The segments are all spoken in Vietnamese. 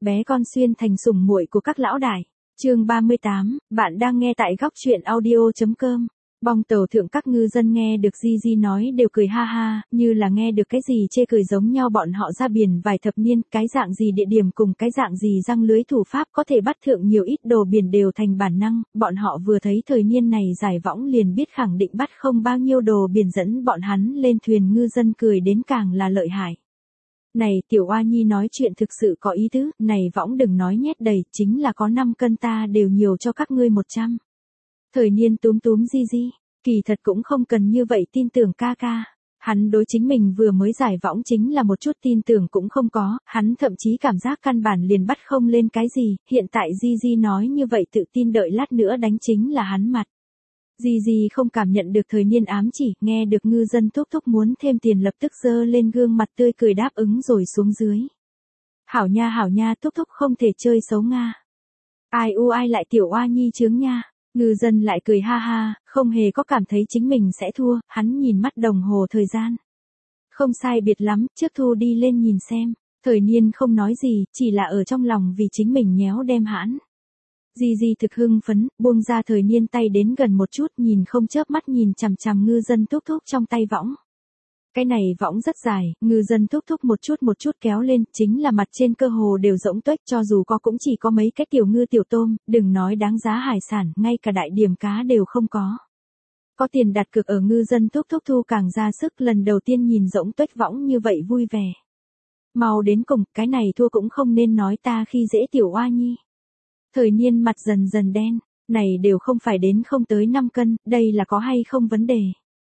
bé con xuyên thành sủng muội của các lão đại. Chương 38, bạn đang nghe tại góc truyện audio.com. Bong tàu thượng các ngư dân nghe được Gigi nói đều cười ha ha, như là nghe được cái gì chê cười giống nhau. Bọn họ ra biển vài thập niên, cái dạng gì địa điểm cùng cái dạng gì răng lưới thủ pháp có thể bắt thượng nhiều ít đồ biển đều thành bản năng. Bọn họ vừa thấy thời niên này giải võng liền biết khẳng định bắt không bao nhiêu đồ biển, dẫn bọn hắn lên thuyền. Ngư dân cười đến càng là lợi hại. Này tiểu oa nhi nói chuyện thực sự có ý tứ, này võng đừng nói nhét đầy, chính là có 5 cân ta đều nhiều cho các ngươi 100. Thời niên túm túm Gigi, kỳ thật cũng không cần như vậy tin tưởng ca ca. Hắn đối chính mình vừa mới giải võng chính là một chút tin tưởng cũng không có, hắn thậm chí cảm giác căn bản liền bắt không lên cái gì, hiện tại Gigi nói như vậy tự tin đợi lát nữa đánh chính là hắn mặt. Gigi không cảm nhận được thời niên ám chỉ, nghe được ngư dân thúc thúc muốn thêm tiền lập tức giơ lên gương mặt tươi cười đáp ứng rồi xuống dưới. Hảo nha thúc thúc không thể chơi xấu Nga. Ai lại tiểu oa nhi chướng nha. Ngư dân lại cười ha ha, không hề có cảm thấy chính mình sẽ thua, hắn nhìn mắt đồng hồ thời gian. Không sai biệt lắm, trước thu đi lên nhìn xem. Thời niên không nói gì, chỉ là ở trong lòng vì chính mình nhéo đem hãn. Gigi thực hưng phấn, buông ra thời niên tay đến gần một chút, nhìn không chớp mắt nhìn chằm chằm ngư dân thúc thúc trong tay võng. Cái này võng rất dài, ngư dân thúc thúc một chút kéo lên, chính là mặt trên cơ hồ đều rỗng tuếch, cho dù có cũng chỉ có mấy cái tiểu ngư tiểu tôm, đừng nói đáng giá hải sản, ngay cả đại điểm cá đều không có. Có tiền đặt cược ở ngư dân thúc thúc thu càng ra sức, lần đầu tiên nhìn rỗng tuếch võng như vậy vui vẻ. Mau đến cùng, cái này thua cũng không nên nói ta khi dễ tiểu oa nhi. Thời niên mặt dần dần đen, này đều không phải đến không tới 5 cân, đây là có hay không vấn đề.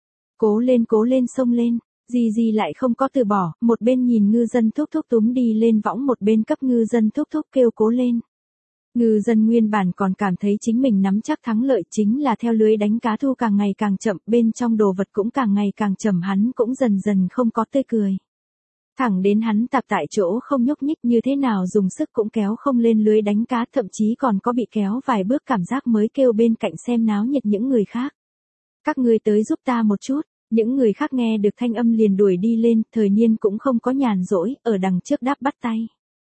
Cố lên xông lên. Gigi lại không có từ bỏ, một bên nhìn ngư dân thúc thúc túm đi lên võng, một bên cấp ngư dân thúc thúc kêu cố lên. Ngư dân nguyên bản còn cảm thấy chính mình nắm chắc thắng lợi, chính là theo lưới đánh cá thu càng ngày càng chậm, bên trong đồ vật cũng càng ngày càng chậm, hắn cũng dần dần không có tươi cười. Thẳng đến hắn tạp tại chỗ không nhúc nhích, như thế nào dùng sức cũng kéo không lên lưới đánh cá, thậm chí còn có bị kéo vài bước cảm giác mới kêu bên cạnh xem náo nhiệt những người khác. Các ngươi tới giúp ta một chút. Những người khác nghe được thanh âm liền đuổi đi lên, thời niên cũng không có nhàn rỗi, ở đằng trước đáp bắt tay.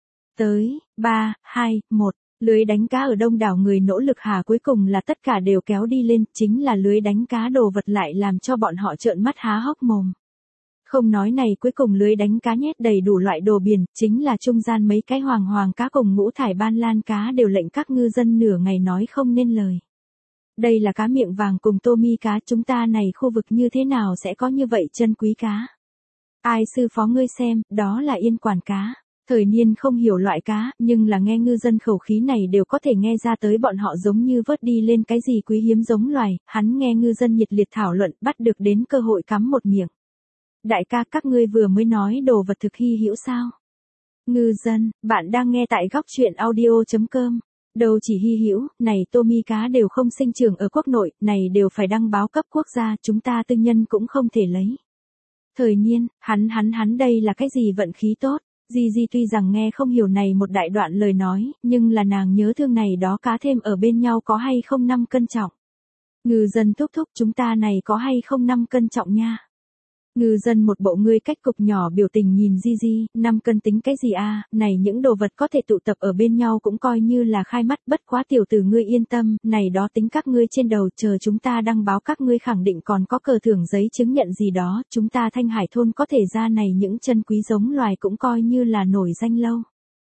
Tới, 3, 2, 1, lưới đánh cá ở đông đảo người nỗ lực hạ cuối cùng là tất cả đều kéo đi lên, chính là lưới đánh cá đồ vật lại làm cho bọn họ trợn mắt há hốc mồm. Không nói này, cuối cùng lưới đánh cá nhét đầy đủ loại đồ biển, chính là trung gian mấy cái hoàng cá cùng ngũ thải ban lan cá đều lệnh các ngư dân nửa ngày nói không nên lời. Đây là cá miệng vàng cùng tô mi cá, chúng ta này khu vực như thế nào sẽ có như vậy chân quý cá. Ai sư phó ngươi xem, đó là yên quản cá. Thời niên không hiểu loại cá, nhưng là nghe ngư dân khẩu khí này đều có thể nghe ra tới bọn họ giống như vớt đi lên cái gì quý hiếm giống loài, hắn nghe ngư dân nhiệt liệt thảo luận, bắt được đến cơ hội cắm một miệng. Đại ca, các ngươi vừa mới nói đồ vật thực hy hữu sao? Ngư dân, bạn đang nghe tại góc truyện audio.com. Đâu chỉ hy hữu, này tô mi cá đều không sinh trưởng ở quốc nội, này đều phải đăng báo cấp quốc gia, chúng ta tư nhân cũng không thể lấy. Thời niên, hắn đây là cái gì vận khí tốt. Gigi tuy rằng nghe không hiểu này một đại đoạn lời nói, nhưng là nàng nhớ thương này đó cá thêm ở bên nhau có hay không 5 cân trọng. Ngư dân thúc thúc, chúng ta này có hay không 5 cân trọng nha. Ngư dân một bộ ngươi cách cục nhỏ biểu tình nhìn Gigi, 5 cân tính cái gì a, này những đồ vật có thể tụ tập ở bên nhau cũng coi như là khai mắt, bất quá tiểu tử ngươi yên tâm, này đó tính các ngươi trên đầu, chờ chúng ta đăng báo các ngươi khẳng định còn có cờ thưởng giấy chứng nhận gì đó, chúng ta Thanh Hải thôn có thể ra này những chân quý giống loài cũng coi như là nổi danh lâu.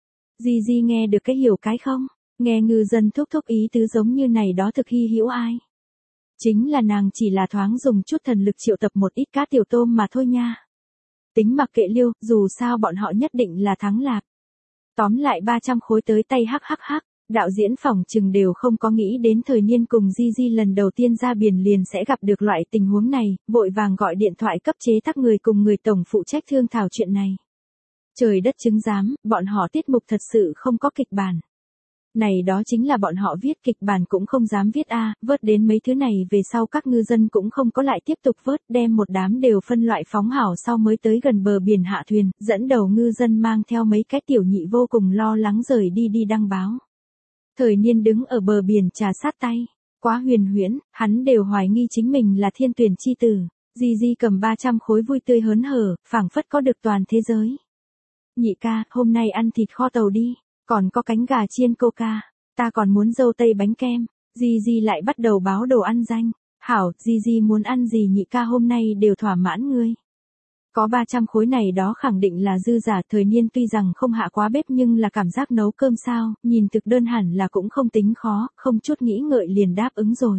Gigi nghe được cái hiểu cái không? Nghe ngư dân thúc thúc ý tứ giống như này đó thực hy hữu ai? Chính là nàng chỉ là thoáng dùng chút thần lực triệu tập một ít cá tiểu tôm mà thôi nha. Tính mặc kệ liêu, dù sao bọn họ nhất định là thắng lạc. Tóm lại 300 khối tới tay hắc. Đạo diễn phỏng chừng đều không có nghĩ đến thời niên cùng Gigi lần đầu tiên ra biển liền sẽ gặp được loại tình huống này, vội vàng gọi điện thoại cấp chế tác người cùng người tổng phụ trách thương thảo chuyện này. Trời đất chứng giám, bọn họ tiết mục thật sự không có kịch bản. Này đó chính là bọn họ viết kịch bản cũng không dám viết vớt đến mấy thứ này về sau các ngư dân cũng không có lại tiếp tục vớt, đem một đám đều phân loại phóng hảo sau mới tới gần bờ biển hạ thuyền, dẫn đầu ngư dân mang theo mấy cái tiểu nhị vô cùng lo lắng rời đi đăng báo. Thời niên đứng ở bờ biển trà sát tay, quá huyền huyễn, hắn đều hoài nghi chính mình là thiên tuyển chi tử. Gigi cầm 300 khối vui tươi hớn hở, phảng phất có được toàn thế giới. Nhị ca, hôm nay ăn thịt kho tàu đi. Còn có cánh gà chiên coca, ta còn muốn dâu tây bánh kem. Gigi lại bắt đầu báo đồ ăn danh. Hảo, Gigi muốn ăn gì nhị ca hôm nay đều thỏa mãn ngươi. Có 300 khối này đó khẳng định là dư giả. Thời Niên tuy rằng không hạ quá bếp nhưng là cảm giác nấu cơm sao, nhìn thực đơn hẳn là cũng không tính khó, không chút nghĩ ngợi liền đáp ứng rồi.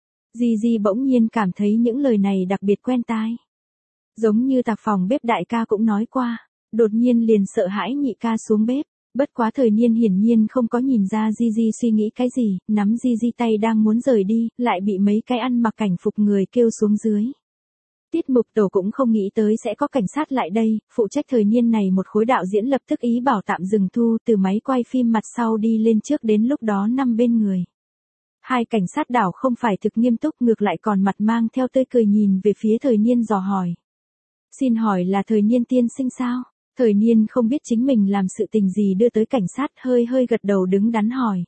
Gigi bỗng nhiên cảm thấy những lời này đặc biệt quen tai. Giống như tạp phòng bếp đại ca cũng nói qua, đột nhiên liền sợ hãi nhị ca xuống bếp. Bất quá Thời Niên hiển nhiên không có nhìn ra Gigi suy nghĩ cái gì, nắm Gigi tay đang muốn rời đi, lại bị mấy cái ăn mặc cảnh phục người kêu xuống dưới. Tiết mục tổ cũng không nghĩ tới sẽ có cảnh sát lại đây, phụ trách Thời Niên này một khối đạo diễn lập tức ý bảo tạm dừng thu từ máy quay phim mặt sau đi lên trước, đến lúc đó nằm bên người. Hai cảnh sát đảo không phải thực nghiêm túc, ngược lại còn mặt mang theo tươi cười nhìn về phía Thời Niên dò hỏi. Xin hỏi là Thời Niên tiên sinh sao? Thời Niên không biết chính mình làm sự tình gì đưa tới cảnh sát, hơi gật đầu đứng đắn hỏi.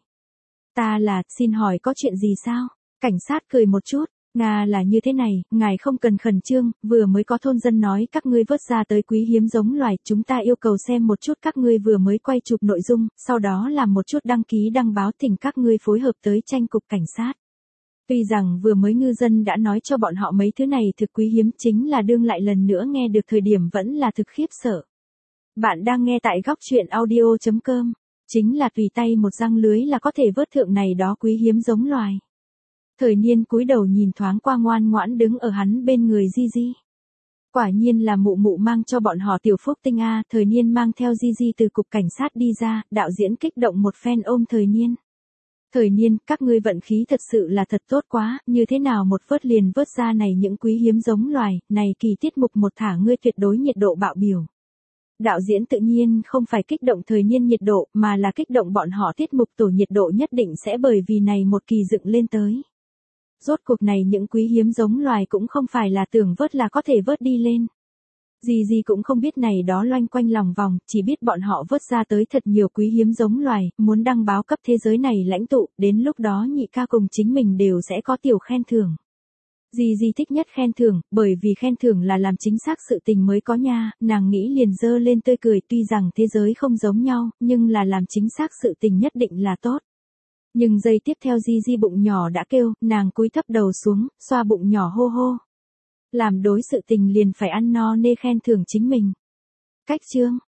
Ta là, xin hỏi có chuyện gì sao? Cảnh sát cười một chút. Nga là như thế này, ngài không cần khẩn trương, vừa mới có thôn dân nói các ngươi vớt ra tới quý hiếm giống loài, chúng ta yêu cầu xem một chút các ngươi vừa mới quay chụp nội dung, sau đó làm một chút đăng ký đăng báo, thỉnh các ngươi phối hợp tới tranh cục cảnh sát. Tuy rằng vừa mới ngư dân đã nói cho bọn họ mấy thứ này thực quý hiếm, chính là đương lại lần nữa nghe được thời điểm vẫn là thực khiếp sợ. Bạn đang nghe tại góc truyện audio.com, chính là tùy tay một răng lưới là có thể vớt thượng này đó quý hiếm giống loài. Thời Niên cúi đầu nhìn thoáng qua ngoan ngoãn đứng ở hắn bên người Gigi. Quả nhiên là mụ mụ mang cho bọn họ tiểu phúc tinh a. Thời Niên mang theo Gigi từ cục cảnh sát đi ra, đạo diễn kích động một phen ôm Thời Niên. Thời Niên, các ngươi vận khí thật sự là thật tốt quá, như thế nào một vớt liền vớt ra này những quý hiếm giống loài, này kỳ tiết mục một thả ngươi tuyệt đối nhiệt độ bạo biểu. Đạo diễn tự nhiên không phải kích động Thời Niên nhiệt độ, mà là kích động bọn họ tiết mục tổ nhiệt độ nhất định sẽ bởi vì này một kỳ dựng lên tới. Rốt cuộc này những quý hiếm giống loài cũng không phải là tưởng vớt là có thể vớt đi lên. Gigi cũng không biết này đó loanh quanh lòng vòng, chỉ biết bọn họ vớt ra tới thật nhiều quý hiếm giống loài, muốn đăng báo cấp thế giới này lãnh tụ, đến lúc đó nhị ca cùng chính mình đều sẽ có tiểu khen thưởng. Gigi thích nhất khen thưởng, bởi vì khen thưởng là làm chính xác sự tình mới có nha, nàng nghĩ liền dơ lên tươi cười, tuy rằng thế giới không giống nhau, nhưng là làm chính xác sự tình nhất định là tốt. Nhưng giây tiếp theo Gigi bụng nhỏ đã kêu, nàng cúi thấp đầu xuống, xoa bụng nhỏ hô hô. Làm đối sự tình liền phải ăn no nê khen thưởng chính mình. Cách chương